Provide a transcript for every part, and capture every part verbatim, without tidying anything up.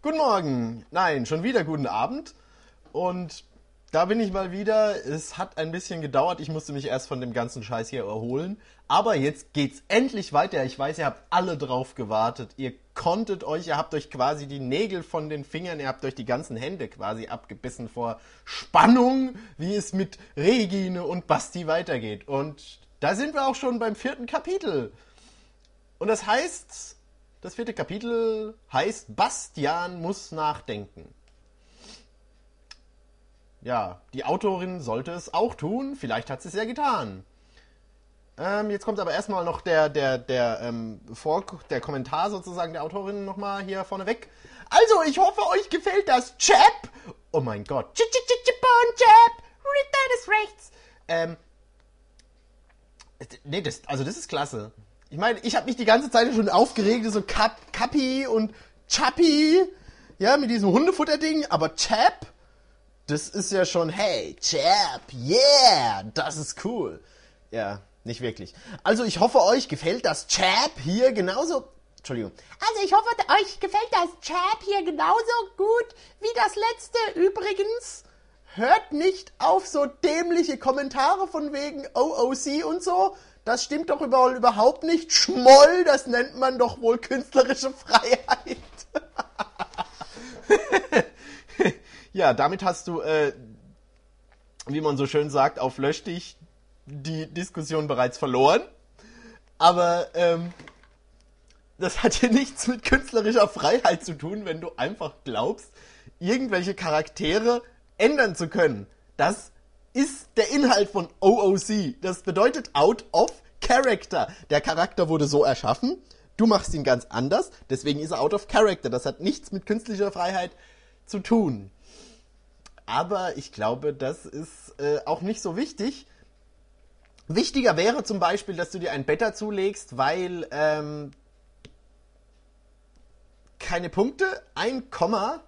Guten Morgen. Nein, schon wieder guten Abend. Und da bin ich mal wieder. Es hat ein bisschen gedauert. Ich musste mich erst von dem ganzen Scheiß hier erholen. Aber jetzt geht's endlich weiter. Ich weiß, ihr habt alle drauf gewartet. Ihr konntet euch, ihr habt euch quasi die Nägel von den Fingern, ihr habt euch die ganzen Hände quasi abgebissen vor Spannung, wie es mit Regine und Basti weitergeht. Und da sind wir auch schon beim vierten Kapitel. Und das heißt... Das vierte Kapitel heißt, Bastian muss nachdenken. Ja, die Autorin sollte es auch tun. Vielleicht hat sie es ja getan. Ähm, jetzt kommt aber erstmal noch der, der, der, ähm, Vor- der Kommentar sozusagen der Autorin nochmal hier vorneweg. Also, ich hoffe, euch gefällt das Chap. Oh mein Gott. Chap. Deines Rechts. Ähm. Nee, das, also das ist klasse. Ich meine, ich habe mich die ganze Zeit schon aufgeregt, so Kap, Kappi und Chappi, ja, mit diesem Hundefutterding, aber Chap, das ist ja schon, hey, Chap, yeah, das ist cool. Ja, nicht wirklich. Also ich hoffe, euch gefällt das Chap hier genauso, Entschuldigung. Also ich hoffe, euch gefällt das Chap hier genauso gut wie das letzte. Übrigens, hört nicht auf so dämliche Kommentare von wegen O O C und so. Das stimmt doch überhaupt nicht. Schmoll, das nennt man doch wohl künstlerische Freiheit. Ja, damit hast du, äh, wie man so schön sagt, auf Lösch dich die Diskussion bereits verloren. Aber ähm, das hat hier nichts mit künstlerischer Freiheit zu tun, wenn du einfach glaubst, irgendwelche Charaktere ändern zu können. Das ist der Inhalt von O O C. Das bedeutet out of character. Der Charakter wurde so erschaffen, du machst ihn ganz anders, deswegen ist er out of character. Das hat nichts mit künstlicher Freiheit zu tun. Aber ich glaube, das ist äh, auch nicht so wichtig. Wichtiger wäre zum Beispiel, dass du dir ein Beta zulegst, weil ähm, keine Punkte, ein Komma.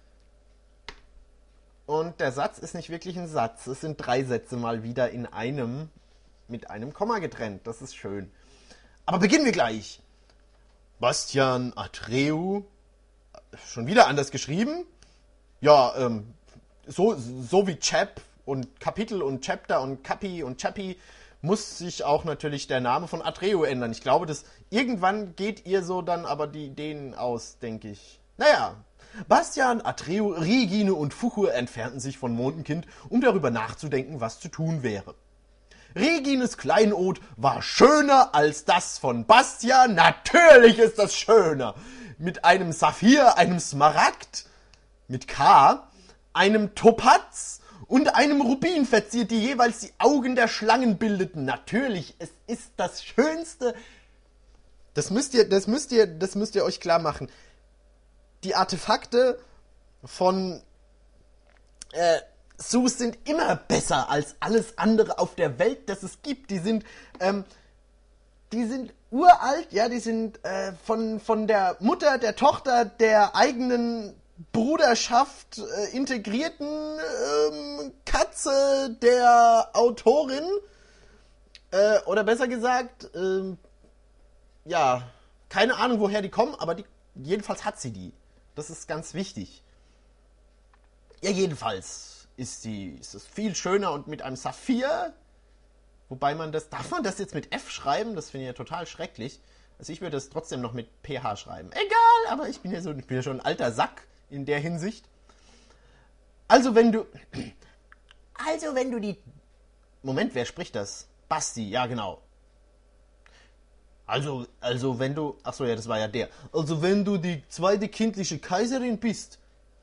Und der Satz ist nicht wirklich ein Satz. Es sind drei Sätze mal wieder in einem, mit einem Komma getrennt. Das ist schön. Aber beginnen wir gleich. Bastian Atreu, schon wieder anders geschrieben. Ja, ähm, so, so wie Chap und Kapitel und Chapter und Kappi und Chappi muss sich auch natürlich der Name von Atreu ändern. Ich glaube, dass irgendwann geht ihr so dann aber die Ideen aus, denke ich. Naja. Bastian, Atreu, Regine und Fuchur entfernten sich von Mondenkind, um darüber nachzudenken, was zu tun wäre. Regines Kleinod war schöner als das von Bastian. Natürlich ist das schöner. Mit einem Saphir, einem Smaragd, mit K, einem Topaz und einem Rubin verziert, die jeweils die Augen der Schlangen bildeten. Natürlich, es ist das Schönste. Das müsst ihr, das müsst ihr, das müsst ihr euch klar machen. Die Artefakte von äh, Zeus sind immer besser als alles andere auf der Welt, das es gibt. Die sind, ähm, die sind uralt, ja, die sind äh, von, von der Mutter, der Tochter, der eigenen Bruderschaft äh, integrierten ähm, Katze der Autorin. Äh, oder besser gesagt, äh, ja, keine Ahnung, woher die kommen, aber die, jedenfalls hat sie die. Das ist ganz wichtig. Ja, jedenfalls ist, die, ist es viel schöner und mit einem Saphir, wobei man das, darf man das jetzt mit F schreiben? Das finde ich ja total schrecklich. Also ich würde das trotzdem noch mit P H schreiben. Egal, aber ich bin ja so, ich bin ja schon ein alter Sack in der Hinsicht. Also wenn du, also wenn du die, Moment, wer spricht das? Basti, ja genau. Also, also wenn du, ach so, ja, das war ja der. Also wenn du die zweite kindliche Kaiserin bist.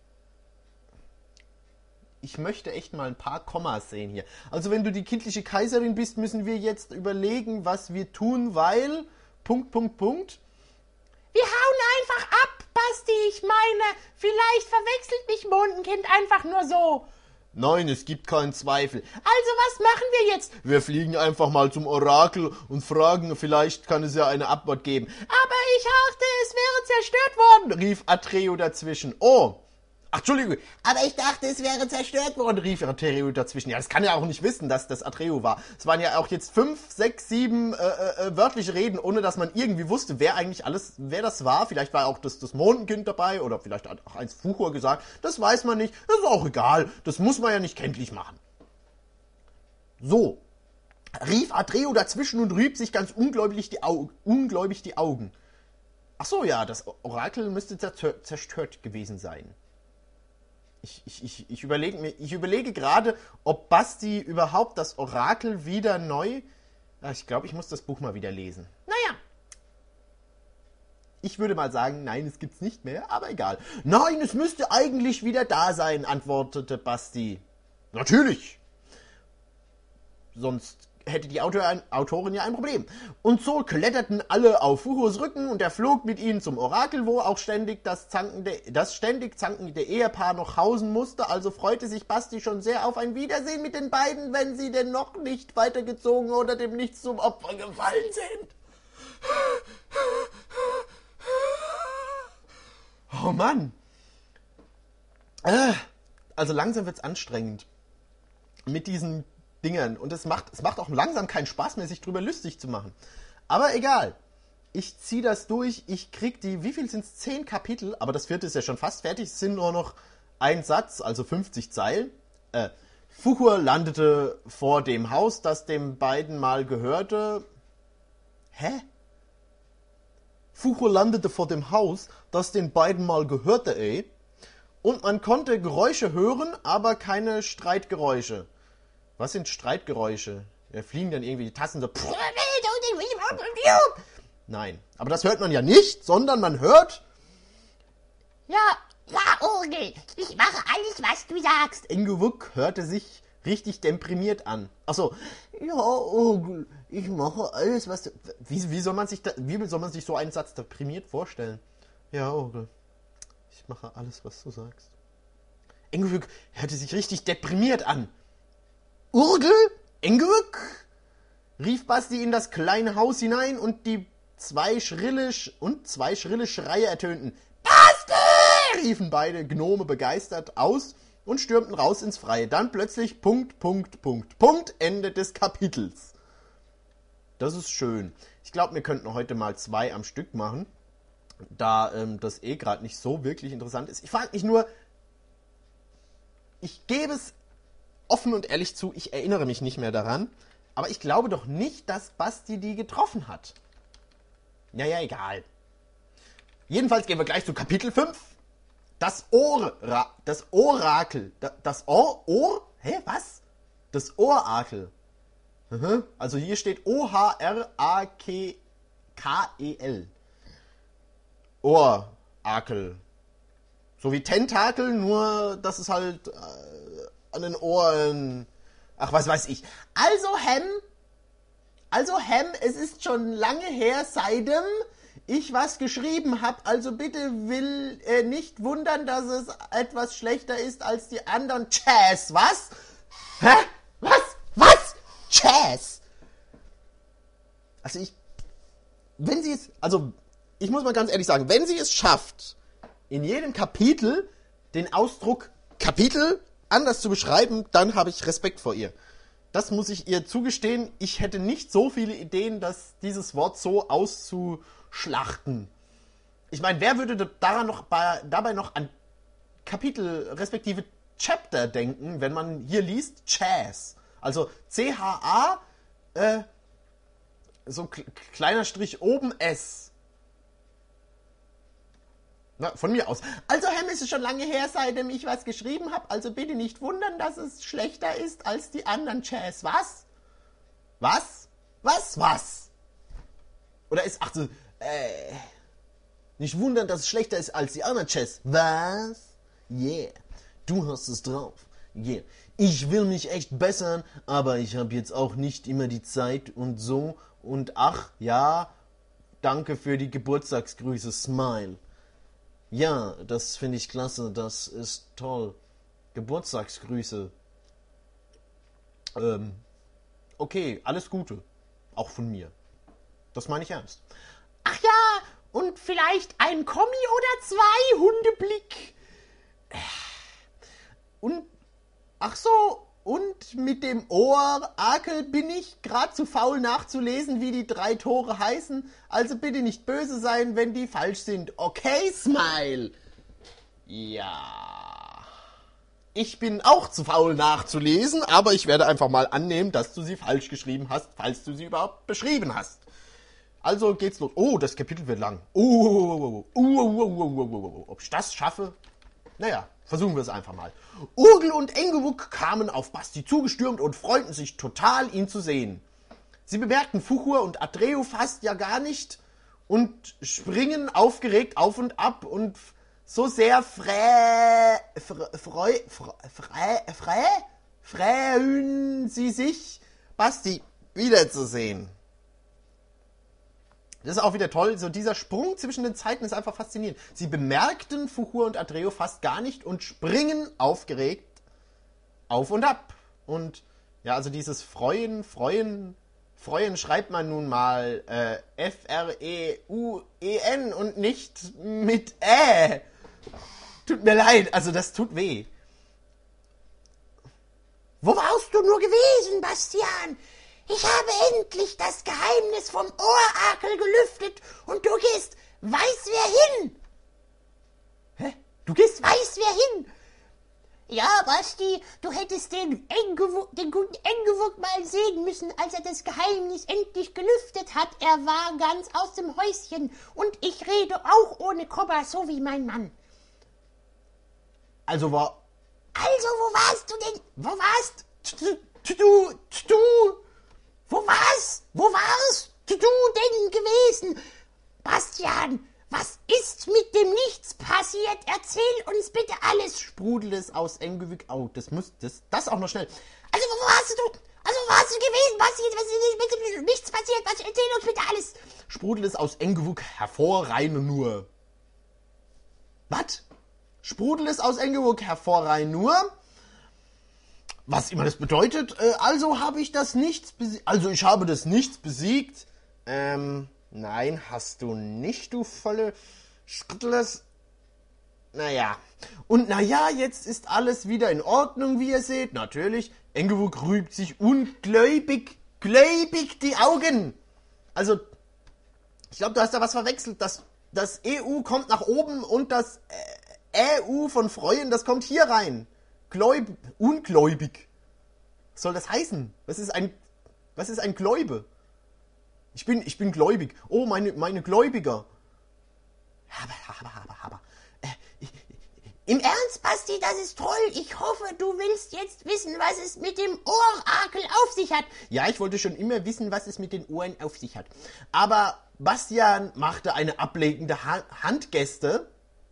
Ich möchte echt mal ein paar Kommas sehen hier. Also wenn du die kindliche Kaiserin bist, müssen wir jetzt überlegen, was wir tun, weil, Punkt, Punkt, Punkt. Wir hauen einfach ab, Basti. Ich meine, vielleicht verwechselt mich Mondenkind einfach nur so. Nein, es gibt keinen Zweifel. Also was machen wir jetzt? Wir fliegen einfach mal zum Orakel und fragen, vielleicht kann es ja eine Antwort geben. Aber ich dachte, es wäre zerstört worden, rief Atreu dazwischen. Oh, Ach, Entschuldigung, aber ich dachte, es wäre zerstört worden, rief Atreo dazwischen. Ja, das kann ja auch nicht wissen, dass das Atreo war. Es waren ja auch jetzt fünf, sechs, sieben äh, äh, wörtliche Reden, ohne dass man irgendwie wusste, wer eigentlich alles, wer das war. Vielleicht war auch das, das Mondenkind dabei oder vielleicht hat auch eins Fuchur gesagt. Das weiß man nicht. Das ist auch egal. Das muss man ja nicht kenntlich machen. So, rief Atreo dazwischen und rieb sich ganz ungläubig die, Au- ungläubig die Augen. Ach so, ja, das Orakel müsste zerstört gewesen sein. Ich, ich, ich, ich, überlege mir, ich überlege gerade, ob Basti überhaupt das Orakel wieder neu... Ich glaube, ich muss das Buch mal wieder lesen. Naja. Ich würde mal sagen, nein, es gibt's nicht mehr, aber egal. Nein, es müsste eigentlich wieder da sein, antwortete Basti. Natürlich. Sonst hätte die Autor, Autorin ja ein Problem. Und so kletterten alle auf Fuchurs Rücken und er flog mit ihnen zum Orakel, wo auch ständig das, zankende, das ständig zankende Ehepaar noch hausen musste. Also freute sich Basti schon sehr auf ein Wiedersehen mit den beiden, wenn sie denn noch nicht weitergezogen oder dem Nichts zum Opfer gefallen sind. Oh Mann. Also langsam wird's anstrengend. Mit diesen Dingern. Und es macht, es macht auch langsam keinen Spaß mehr, sich drüber lustig zu machen. Aber egal. Ich ziehe das durch. Ich krieg die, wie viel sind es? Zehn Kapitel. Aber das vierte ist ja schon fast fertig. Es sind nur noch ein Satz, also fünfzig Zeilen. Äh, Fuchur landete vor dem Haus, das dem beiden mal gehörte. Hä? Fuchur landete vor dem Haus, das den beiden mal gehörte, ey. Und man konnte Geräusche hören, aber keine Streitgeräusche. Was sind Streitgeräusche? Da fliegen dann irgendwie die Tassen so. Nein, aber das hört man ja nicht, sondern man hört... Ja, ja, Orgel, ich mache alles, was du sagst. Engewuck hörte sich richtig deprimiert an. Achso, ja, Orgel, ich mache alles, was du... Wie, wie, soll man sich da, wie soll man sich so einen Satz deprimiert vorstellen? Ja, Orgel, ich mache alles, was du sagst. Engewuck hörte sich richtig deprimiert an. Urgel? Engewuck? Rief Basti in das kleine Haus hinein und die zwei schrille Sch- und zwei schrille Schreie ertönten. Basti! Riefen beide Gnome begeistert aus und stürmten raus ins Freie. Dann plötzlich Punkt, Punkt, Punkt, Punkt, Ende des Kapitels. Das ist schön. Ich glaube, wir könnten heute mal zwei am Stück machen, da ähm, das eh gerade nicht so wirklich interessant ist. Ich frage mich nur, ich gebe es offen und ehrlich zu, ich erinnere mich nicht mehr daran, aber ich glaube doch nicht, dass Basti die getroffen hat. Naja, egal. Jedenfalls gehen wir gleich zu Kapitel fünf. Das Ora, das Orakel, das Ohr, Ohr, hä, was? Das Orakel. Also hier steht O H R A K E L. Orakel. So wie Tentakel, nur dass es halt... Äh, an den Ohren. Ach, was weiß ich. Also, Hem, also, Hem, es ist schon lange her, seitdem ich was geschrieben habe. Also bitte will äh, nicht wundern, dass es etwas schlechter ist als die anderen. Chaz, was? Hä? Was? Was? Chaz? Also ich, wenn sie es, also ich muss mal ganz ehrlich sagen, wenn sie es schafft, in jedem Kapitel den Ausdruck Kapitel anders zu beschreiben, dann habe ich Respekt vor ihr. Das muss ich ihr zugestehen. Ich hätte nicht so viele Ideen, dass dieses Wort so auszuschlachten. Ich meine, wer würde daran noch bei, dabei noch an Kapitel respektive Chapter denken, wenn man hier liest Chaz? Also C H A, äh, so k- kleiner Strich oben S. Na, von mir aus. Also, Hem, ist es schon lange her, seitdem ich was geschrieben habe. Also bitte nicht wundern, dass es schlechter ist als die anderen Chaz. Was? Was? Was? Was? Oder ist, ach so, äh, nicht wundern, dass es schlechter ist als die anderen Chaz. Was? Yeah. Du hast es drauf. Yeah. Ich will mich echt bessern, aber ich habe jetzt auch nicht immer die Zeit und so. Und ach, ja, danke für die Geburtstagsgrüße, Smile. Ja, das finde ich klasse, das ist toll. Geburtstagsgrüße. Ähm, okay, alles Gute. Auch von mir. Das meine ich ernst. Ach ja, und vielleicht ein Kommi oder zwei, Hundeblick. und, ach so, und mit dem Orakel bin ich gerade zu faul nachzulesen, wie die drei Tore heißen. Also bitte nicht böse sein, wenn die falsch sind. Okay, Smile. Ja. Ich bin auch zu faul nachzulesen, aber ich werde einfach mal annehmen, dass du sie falsch geschrieben hast, falls du sie überhaupt beschrieben hast. Also geht's los. Oh, das Kapitel wird lang. Oh, oh, oh, oh, oh, oh. Ob ich das schaffe? Naja, versuchen wir es einfach mal. Urgel und Engewuk kamen auf Basti zugestürmt und freuten sich total, ihn zu sehen. Sie bemerkten Fuchur und Atreo fast ja gar nicht und springen aufgeregt auf und ab und so sehr frä, frä, frä, frä, frä, freuen sie sich, Basti wiederzusehen. Das ist auch wieder toll, so dieser Sprung zwischen den Zeiten ist einfach faszinierend. Sie bemerkten Fuchur und Atreo fast gar nicht und springen aufgeregt auf und ab. Und ja, also dieses Freuen, Freuen, Freuen schreibt man nun mal äh, F R E U E N und nicht mit Ä. Tut mir leid, also das tut weh. Wo warst du nur gewesen, Bastian? Ich habe endlich das Geheimnis vom Orakel gelüftet und du gehst weiß wer hin. Hä? Du gehst weiß wer hin? Ja, Basti, du hättest den, Engewuk, den guten Engewuk mal sehen müssen, als er das Geheimnis endlich gelüftet hat. Er war ganz aus dem Häuschen und ich rede auch ohne Komma, so wie mein Mann. Also war... Also, wo warst du denn? Wo warst du? Du, du... Wo war's? Wo war's du denn gewesen? Bastian, was ist mit dem Nichts passiert? Erzähl uns bitte alles. Sprudelt es aus Engewuk. Oh, das muss, das, das auch noch schnell. Also, wo warst du? Also, wo warst du gewesen? Was ist, was ist mit dem Nichts passiert? Was, erzähl uns bitte alles. Sprudelt es aus Engewuk hervor, rein nur. Was? Sprudelt es aus Engewuk hervor, rein nur? Was immer das bedeutet, äh, also habe ich das Nichts besiegt. Also ich habe das Nichts besiegt. Ähm, nein, hast du nicht, du volle Schrittles. Naja. Und naja, jetzt ist alles wieder in Ordnung, wie ihr seht. Natürlich, Engewuk rübt sich ungläubig, gläubig die Augen. Also, ich glaube, du hast da was verwechselt. Das, das E U kommt nach oben und das äh, E U von Freuen, das kommt hier rein. Gläub, ungläubig. Was soll das heißen? Was ist ein, was ist ein Gläube? Ich bin, ich bin gläubig. Oh, meine, meine Gläubiger. Aber, aber, aber, aber. Äh, ich, Im Ernst, Basti, das ist toll. Ich hoffe, du willst jetzt wissen, was es mit dem Orakel auf sich hat. Ja, ich wollte schon immer wissen, was es mit den Ohren auf sich hat. Aber Bastian machte eine ablenkende ha- Handgeste.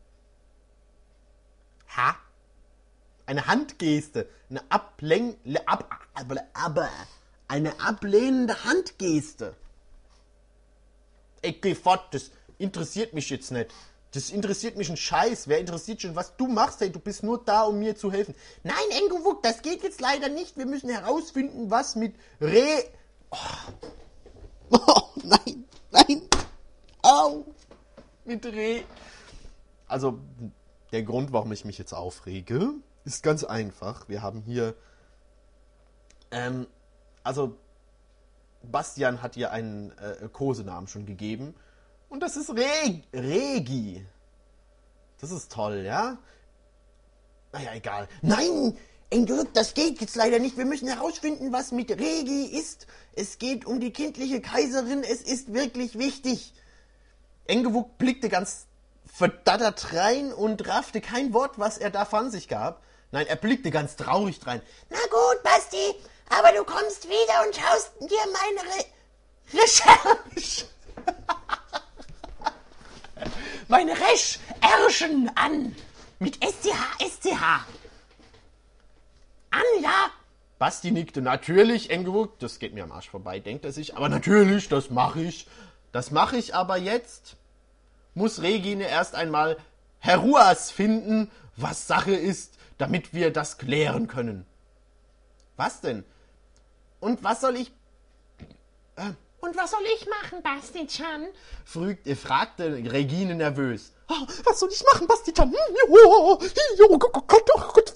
Ha? Eine Handgeste, eine ablen, ab, aber, eine ablehnende Handgeste. Ich geh fort, das interessiert mich jetzt nicht. Das interessiert mich ein Scheiß. Wer interessiert schon, was du machst? Hey, du bist nur da, um mir zu helfen. Nein, Engewuk, das geht jetzt leider nicht. Wir müssen herausfinden, was mit Re... Oh, oh nein, nein. Au. Mit Re... Also, der Grund, warum ich mich jetzt aufrege, ist ganz einfach. Wir haben hier, ähm, also Bastian hat ihr einen äh, Kosenamen schon gegeben und das ist Re- Regi. Das ist toll, ja? Naja, egal. Nein, Engewuk, das geht jetzt leider nicht. Wir müssen herausfinden, was mit Regi ist. Es geht um die kindliche Kaiserin. Es ist wirklich wichtig. Engewuk blickte ganz verdattert rein und raffte kein Wort, was er da von sich gab. Nein, er blickte ganz traurig rein. Na gut, Basti, aber du kommst wieder und schaust dir meine Re- Recherche... meine Recherchen an. Mit S C H, S C H. An, ja. Basti nickte. Natürlich, Engewuk, das geht mir am Arsch vorbei, denkt er sich. Aber natürlich, das mache ich. Das mache ich aber jetzt. Muss Regine erst einmal Heruas finden, was Sache ist, damit wir das klären können. Was denn? Und was soll ich... Äh, Und was soll ich machen, Basti-chan? frügt, äh, fragte Regine nervös. Oh, was soll ich machen, Basti-chan? Hm, jo, jo, Gott, oh Gott, Basti.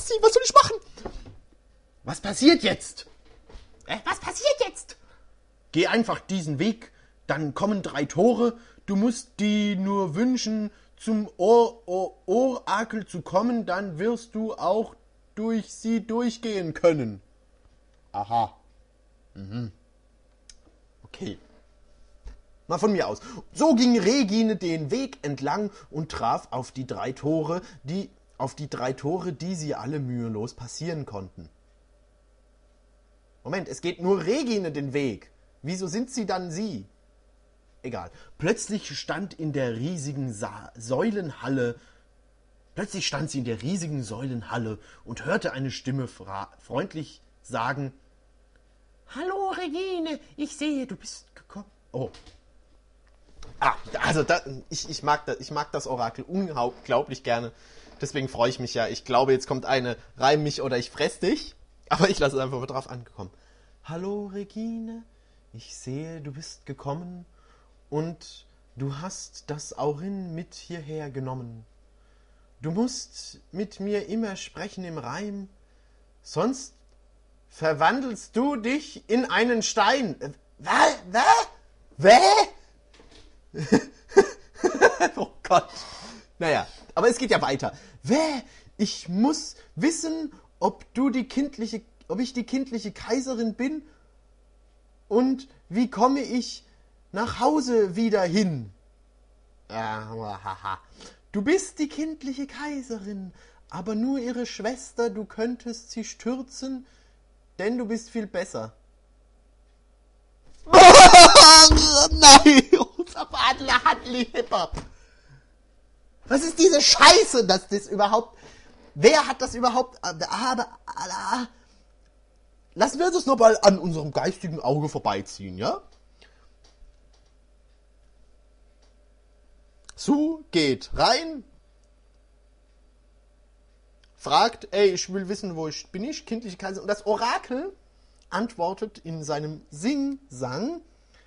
rausziehen. Was soll ich machen? Was passiert jetzt? Äh, was passiert jetzt? Geh einfach diesen Weg, dann kommen drei Tore. Du musst die nur wünschen, zum Or Or Orakel zu kommen, dann wirst du auch durch sie durchgehen können. Aha. Mhm. Okay. Mal von mir aus. So ging Regine den Weg entlang und traf auf die drei Tore, die auf die drei Tore, die sie alle mühelos passieren konnten. Moment, es geht nur Regine den Weg. Wieso sind sie dann sie? Egal. Plötzlich stand in der riesigen Sa- Säulenhalle, plötzlich stand sie in der riesigen Säulenhalle und hörte eine Stimme fra- freundlich sagen: Hallo Regine, ich sehe, du bist gekommen. Oh. Ah, also da, ich, ich, mag das, ich mag das Orakel unglaublich gerne. Deswegen freue ich mich ja. Ich glaube, jetzt kommt eine Reim mich oder ich fress dich. Aber ich lasse es einfach mal drauf angekommen. Hallo Regine, ich sehe, du bist gekommen und du hast das Aurin mit hierher genommen. Du musst mit mir immer sprechen im Reim, sonst verwandelst du dich in einen Stein. Was? Was? Was? Oh Gott. Naja, aber es geht ja weiter. Wäh, ich muss wissen, ob du die kindliche, ob ich die kindliche Kaiserin bin und wie komme ich nach Hause wieder hin. Du bist die kindliche Kaiserin, aber nur ihre Schwester, du könntest sie stürzen, denn du bist viel besser. Nein, unser Adler hat Hip-Hop. Was ist diese Scheiße, dass das überhaupt... Wer hat das überhaupt... Lassen wir das noch mal an unserem geistigen Auge vorbeiziehen, ja? Sue geht rein, fragt, ey, ich will wissen, wo ich bin, ich kindliche Kaiserin. Und das Orakel antwortet in seinem Sing-Sang: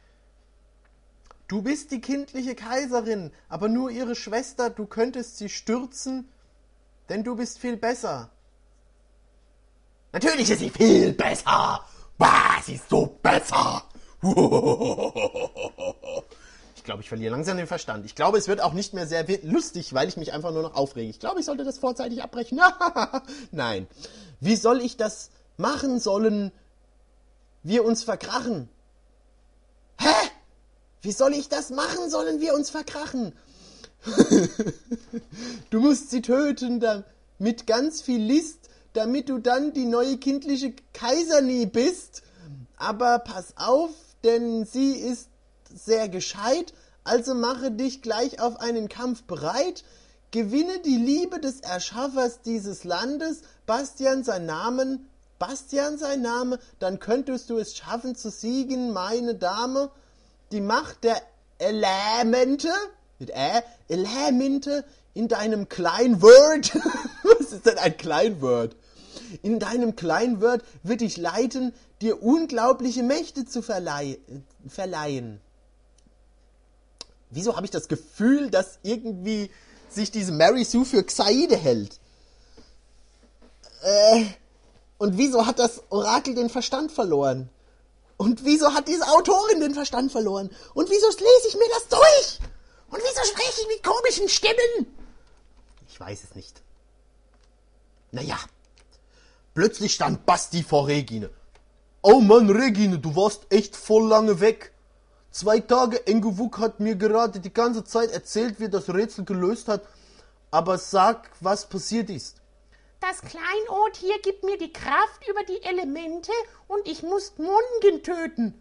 Du bist die kindliche Kaiserin, aber nur ihre Schwester, du könntest sie stürzen, denn du bist viel besser. Natürlich ist sie viel besser. Bah, sie ist so besser. Ich glaube, ich verliere langsam den Verstand. Ich glaube, es wird auch nicht mehr sehr lustig, weil ich mich einfach nur noch aufrege. Ich glaube, ich sollte das vorzeitig abbrechen. Nein. Wie soll ich das machen sollen? Wir uns verkrachen. Hä? Wie soll ich das machen sollen? Wir uns verkrachen. Du musst sie töten, da, mit ganz viel List, damit du dann die neue kindliche Kaisernie bist. Aber pass auf, denn sie ist sehr gescheit, also mache dich gleich auf einen Kampf bereit. Gewinne die Liebe des Erschaffers dieses Landes, Bastian sein Namen, Bastian sein Name, dann könntest du es schaffen zu siegen, meine Dame. Die Macht der Elemente, mit Ä, Elemente in deinem Kleinwort, was ist denn ein Kleinwort? In deinem Kleinwort wird dich leiten, dir unglaubliche Mächte zu verleih- verleihen. Wieso habe ich das Gefühl, dass irgendwie sich diese Mary Sue für Xaide hält? Äh, und wieso hat das Orakel den Verstand verloren? Und wieso hat diese Autorin den Verstand verloren? Und wieso lese ich mir das durch? Und wieso spreche ich mit komischen Stimmen? Ich weiß es nicht. Naja, plötzlich stand Basti vor Regine. Oh Mann, Regine, du warst echt voll lange weg. Zwei Tage, Engewuk hat mir gerade die ganze Zeit erzählt, wie er das Rätsel gelöst hat. Aber sag, was passiert ist. Das Kleinod hier gibt mir die Kraft über die Elemente und ich muss Mungen töten.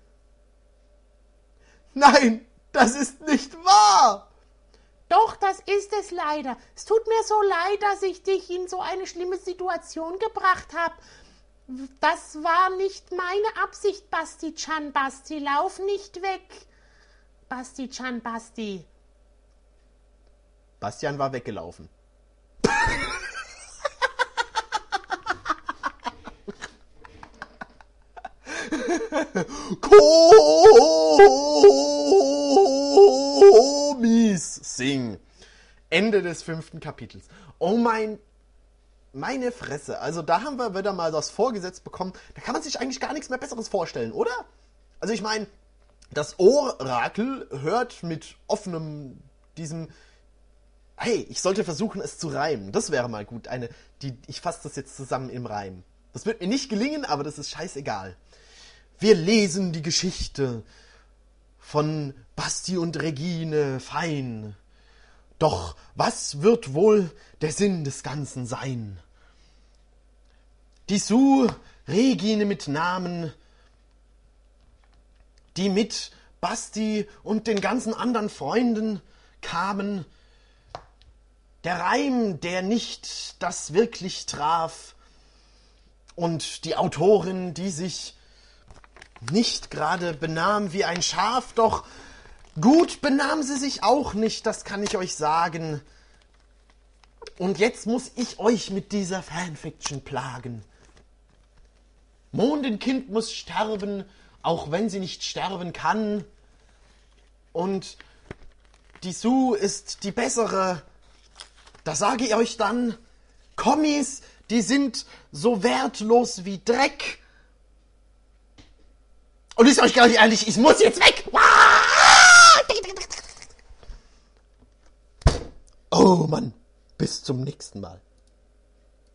Nein, das ist nicht wahr. Doch, das ist es leider. Es tut mir so leid, dass ich dich in so eine schlimme Situation gebracht habe. Das war nicht meine Absicht, Basti-chan, Basti. Lauf nicht weg. Basti-chan, Basti. Bastian war weggelaufen. Komis sing. Ende des fünften Kapitels. Oh mein, meine Fresse. Also da haben wir wieder mal das vorgesetzt bekommen. Da kann man sich eigentlich gar nichts mehr Besseres vorstellen, oder? Also ich meine, das Orakel hört mit offenem, diesem... Hey, ich sollte versuchen, es zu reimen. Das wäre mal gut. Eine, die, ich fasse das jetzt zusammen im Reim. Das wird mir nicht gelingen, aber das ist scheißegal. Wir lesen die Geschichte von Basti und Regine fein. Doch was wird wohl der Sinn des Ganzen sein? Die Sue, Regine mit Namen, die mit Basti und den ganzen anderen Freunden kamen. Der Reim, der nicht das wirklich traf. Und die Autorin, die sich nicht gerade benahm wie ein Schaf, doch gut benahm sie sich auch nicht, das kann ich euch sagen. Und jetzt muss ich euch mit dieser Fanfiction plagen. Mondenkind muss sterben, auch wenn sie nicht sterben kann. Und die Sue ist die bessere. Da sage ich euch dann, Kommis, die sind so wertlos wie Dreck. Und ist euch gar nicht ehrlich, ich muss jetzt weg. Oh Mann, bis zum nächsten Mal.